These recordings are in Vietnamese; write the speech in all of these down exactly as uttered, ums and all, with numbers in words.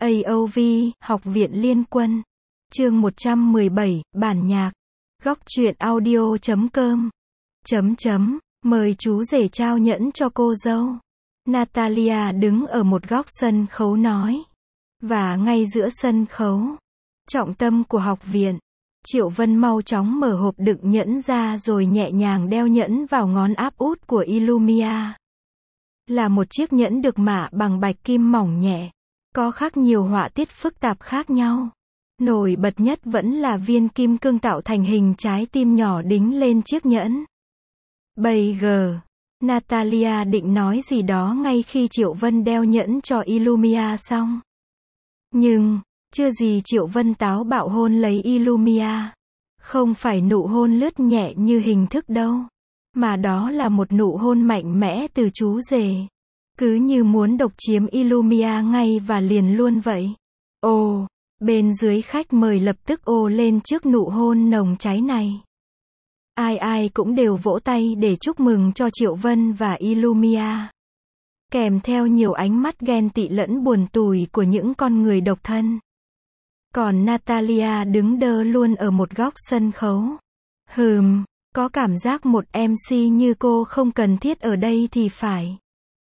a o vê, Học viện Liên quân. Chương một trăm mười bảy, bản nhạc. Góc truyện audio chấm com. Chấm chấm, mời chú rể trao nhẫn cho cô dâu. Natalia đứng ở một góc sân khấu nói. Và ngay giữa sân khấu, trọng tâm của học viện, Triệu Vân mau chóng mở hộp đựng nhẫn ra rồi nhẹ nhàng đeo nhẫn vào ngón áp út của Illumia. Là một chiếc nhẫn được mạ bằng bạch kim mỏng nhẹ, có khắc nhiều họa tiết phức tạp khác nhau. Nổi bật nhất vẫn là viên kim cương tạo thành hình trái tim nhỏ đính lên chiếc nhẫn. Bây giờ, Natalia định nói gì đó ngay khi Triệu Vân đeo nhẫn cho Illumia xong. Nhưng, chưa gì Triệu Vân táo bạo hôn lấy Illumia. Không phải nụ hôn lướt nhẹ như hình thức đâu, mà đó là một nụ hôn mạnh mẽ từ chú rể. Cứ như muốn độc chiếm Illumia ngay và liền luôn vậy. Ồ, bên dưới khách mời lập tức ồ lên trước nụ hôn nồng cháy này. Ai ai cũng đều vỗ tay để chúc mừng cho Triệu Vân và Illumia. Kèm theo nhiều ánh mắt ghen tị lẫn buồn tủi của những con người độc thân. Còn Natalia đứng đơ luôn ở một góc sân khấu. Hừm, có cảm giác một em xê như cô không cần thiết ở đây thì phải.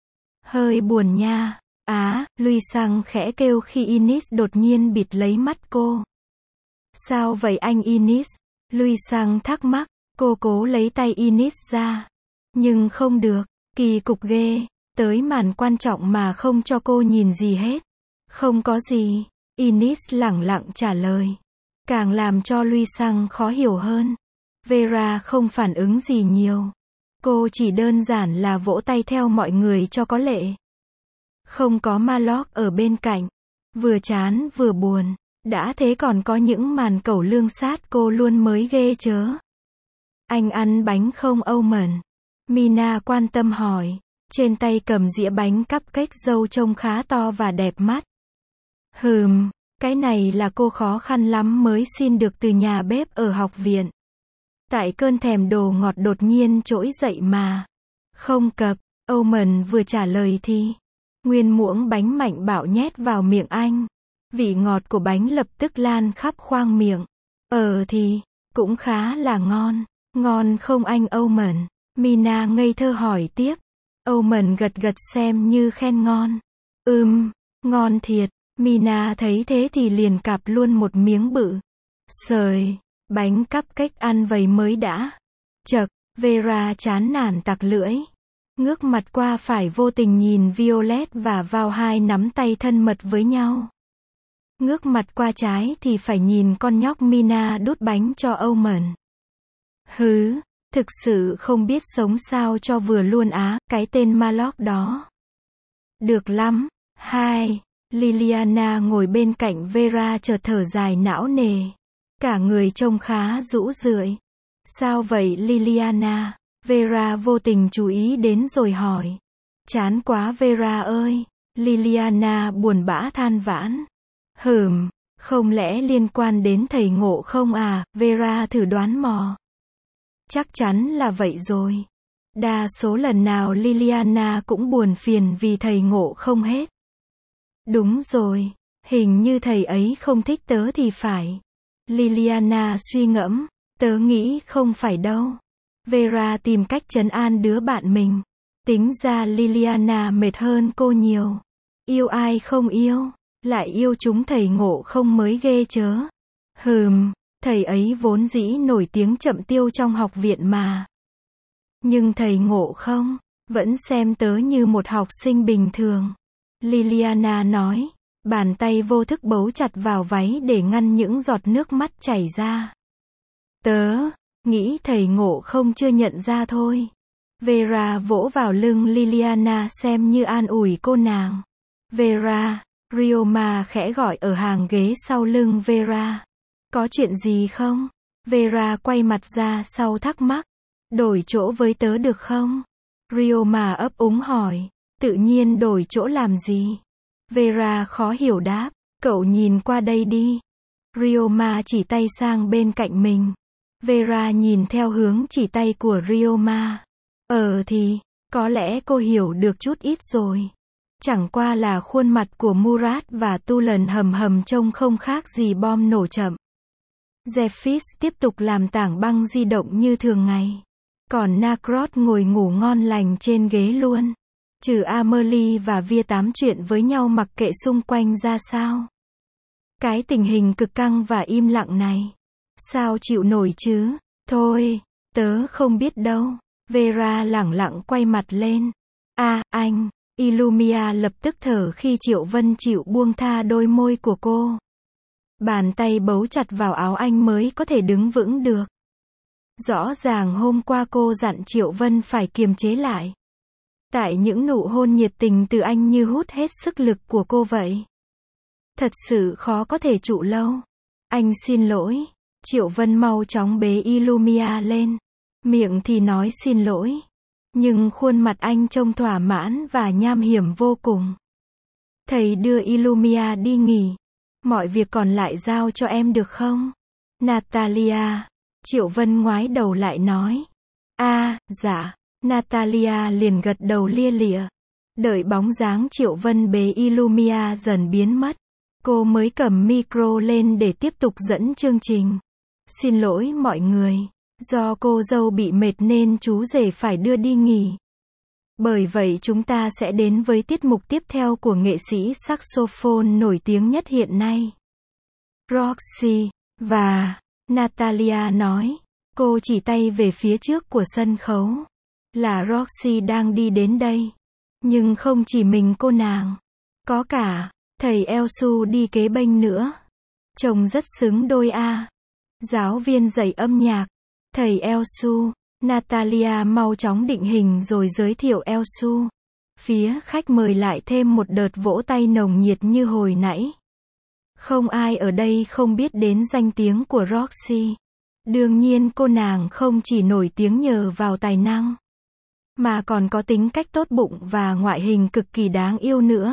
Hơi buồn nha. Á, Luisang khẽ kêu khi Inis đột nhiên bịt lấy mắt cô. Sao vậy anh Inis? Luisang thắc mắc. Cô cố lấy tay Inis ra. Nhưng không được, kỳ cục ghê. Tới màn quan trọng mà không cho cô nhìn gì hết. Không có gì. Inis lẳng lặng trả lời. Càng làm cho Luisang khó hiểu hơn. Vera không phản ứng gì nhiều. Cô chỉ đơn giản là vỗ tay theo mọi người cho có lệ. Không có Malok ở bên cạnh. Vừa chán vừa buồn. Đã thế còn có những màn cẩu lương sát cô luôn mới ghê chớ. Anh ăn bánh không Omen? Mina quan tâm hỏi. Trên tay cầm dĩa bánh cupcake dâu trông khá to và đẹp mắt. Hừm, cái này là cô khó khăn lắm mới xin được từ nhà bếp ở học viện. Tại cơn thèm đồ ngọt đột nhiên trỗi dậy mà. Không cập, Omen vừa trả lời thì nguyên muỗng bánh mạnh bạo nhét vào miệng anh. Vị ngọt của bánh lập tức lan khắp khoang miệng. Ờ thì, cũng khá là ngon. Ngon không anh Omen? Mina ngây thơ hỏi tiếp. Omen gật gật xem như khen ngon. Ừm, ngon thiệt. Mina thấy thế thì liền cạp luôn một miếng bự. Sời, bánh cupcake ăn vầy mới đã. Chậc, Vera chán nản tặc lưỡi. Ngước mặt qua phải vô tình nhìn Violet và Vào hai nắm tay thân mật với nhau. Ngước mặt qua trái thì phải nhìn con nhóc Mina đút bánh cho Omen. Hứ, thực sự không biết sống sao cho vừa luôn á, cái tên Malok đó. Được lắm. Hai. Liliana ngồi bên cạnh Vera chợt thở dài não nề. Cả người trông khá rũ rượi. Sao vậy Liliana? Vera vô tình chú ý đến rồi hỏi. Chán quá Vera ơi. Liliana buồn bã than vãn. Hừm, không lẽ liên quan đến thầy ngộ không à? Vera thử đoán mò. Chắc chắn là vậy rồi. Đa số lần nào Liliana cũng buồn phiền vì thầy ngộ không hết. Đúng rồi, hình như thầy ấy không thích tớ thì phải. Liliana suy ngẫm, tớ nghĩ không phải đâu. Vera tìm cách trấn an đứa bạn mình. Tính ra Liliana mệt hơn cô nhiều. Yêu ai không yêu, lại yêu chúng thầy ngộ không mới ghê chớ. Hừm, thầy ấy vốn dĩ nổi tiếng chậm tiêu trong học viện mà. Nhưng thầy ngộ không, vẫn xem tớ như một học sinh bình thường. Liliana nói, bàn tay vô thức bấu chặt vào váy để ngăn những giọt nước mắt chảy ra. Tớ nghĩ thầy ngộ không chưa nhận ra thôi. Vera vỗ vào lưng Liliana xem như an ủi cô nàng. Vera, Rioma khẽ gọi ở hàng ghế sau lưng Vera. Có chuyện gì không? Vera quay mặt ra sau thắc mắc. Đổi chỗ với tớ được không? Rioma ấp úng hỏi. Tự nhiên đổi chỗ làm gì? Vera khó hiểu đáp. Cậu nhìn qua đây đi. Rioma chỉ tay sang bên cạnh mình. Vera nhìn theo hướng chỉ tay của Rioma. Ờ thì, có lẽ cô hiểu được chút ít rồi. Chẳng qua là khuôn mặt của Murat và Tu Lần hầm hầm trông không khác gì bom nổ chậm. Jeffis tiếp tục làm tảng băng di động như thường ngày. Còn Nacrot ngồi ngủ ngon lành trên ghế luôn. Trừ Amelie và Via tám chuyện với nhau mặc kệ xung quanh ra sao. Cái tình hình cực căng và im lặng này. Sao chịu nổi chứ? Thôi, tớ không biết đâu. Vera lẳng lặng quay mặt lên. À, anh. Illumia lập tức thở khi Triệu Vân chịu buông tha đôi môi của cô. Bàn tay bấu chặt vào áo anh mới có thể đứng vững được. Rõ ràng hôm qua cô dặn Triệu Vân phải kiềm chế lại. Tại những nụ hôn nhiệt tình từ anh như hút hết sức lực của cô vậy. Thật sự khó có thể trụ lâu. Anh xin lỗi. Triệu Vân mau chóng bế Illumia lên. Miệng thì nói xin lỗi. Nhưng khuôn mặt anh trông thỏa mãn và nham hiểm vô cùng. Thầy đưa Illumia đi nghỉ. Mọi việc còn lại giao cho em được không? Natalia. Triệu Vân ngoái đầu lại nói. À, dạ. Natalia liền gật đầu lia lịa. Đợi bóng dáng Triệu Vân bế Illumia dần biến mất. Cô mới cầm micro lên để tiếp tục dẫn chương trình. Xin lỗi mọi người. Do cô dâu bị mệt nên chú rể phải đưa đi nghỉ. Bởi vậy chúng ta sẽ đến với tiết mục tiếp theo của nghệ sĩ saxophone nổi tiếng nhất hiện nay. Roxy. Và, Natalia nói. Cô chỉ tay về phía trước của sân khấu. Là Roxy đang đi đến đây. Nhưng không chỉ mình cô nàng. Có cả, thầy Elsu đi kế bên nữa. Trông rất xứng đôi a. À. Giáo viên dạy âm nhạc. Thầy Elsu. Natalia mau chóng định hình rồi giới thiệu Elsu. Phía khách mời lại thêm một đợt vỗ tay nồng nhiệt như hồi nãy. Không ai ở đây không biết đến danh tiếng của Roxy. Đương nhiên cô nàng không chỉ nổi tiếng nhờ vào tài năng, mà còn có tính cách tốt bụng và ngoại hình cực kỳ đáng yêu nữa.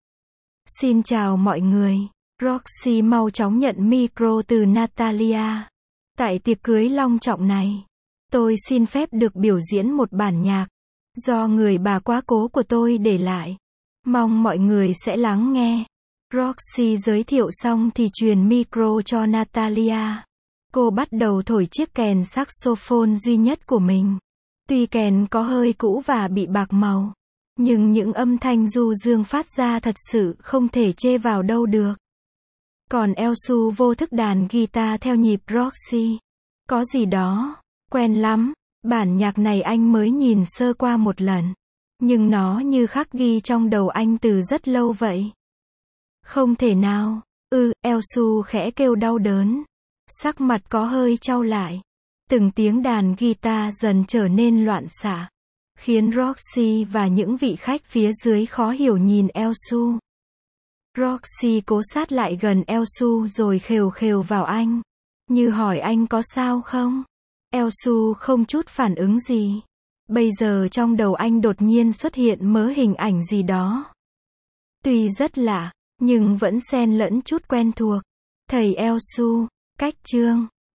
Xin chào mọi người. Roxy mau chóng nhận micro từ Natalia. Tại tiệc cưới long trọng này, tôi xin phép được biểu diễn một bản nhạc do người bà quá cố của tôi để lại. Mong mọi người sẽ lắng nghe. Roxy giới thiệu xong thì truyền micro cho Natalia. Cô bắt đầu thổi chiếc kèn saxophone duy nhất của mình. Tuy kèn có hơi cũ và bị bạc màu, nhưng những âm thanh du dương phát ra thật sự không thể chê vào đâu được. Còn Elsu vô thức đàn guitar theo nhịp Roxy. Có gì đó quen lắm. Bản nhạc này anh mới nhìn sơ qua một lần, nhưng nó như khắc ghi trong đầu anh từ rất lâu vậy. Không thể nào. Ừ, Elsu khẽ kêu đau đớn. Sắc mặt có hơi chau lại. Từng tiếng đàn guitar dần trở nên loạn xạ, khiến Roxy và những vị khách phía dưới khó hiểu nhìn Elsu. Roxy cố sát lại gần Elsu rồi khều khều vào anh, như hỏi anh có sao không. Elsu không chút phản ứng gì. Bây giờ trong đầu anh đột nhiên xuất hiện mớ hình ảnh gì đó. Tuy rất lạ, nhưng vẫn xen lẫn chút quen thuộc. Thầy Elsu, cách chương.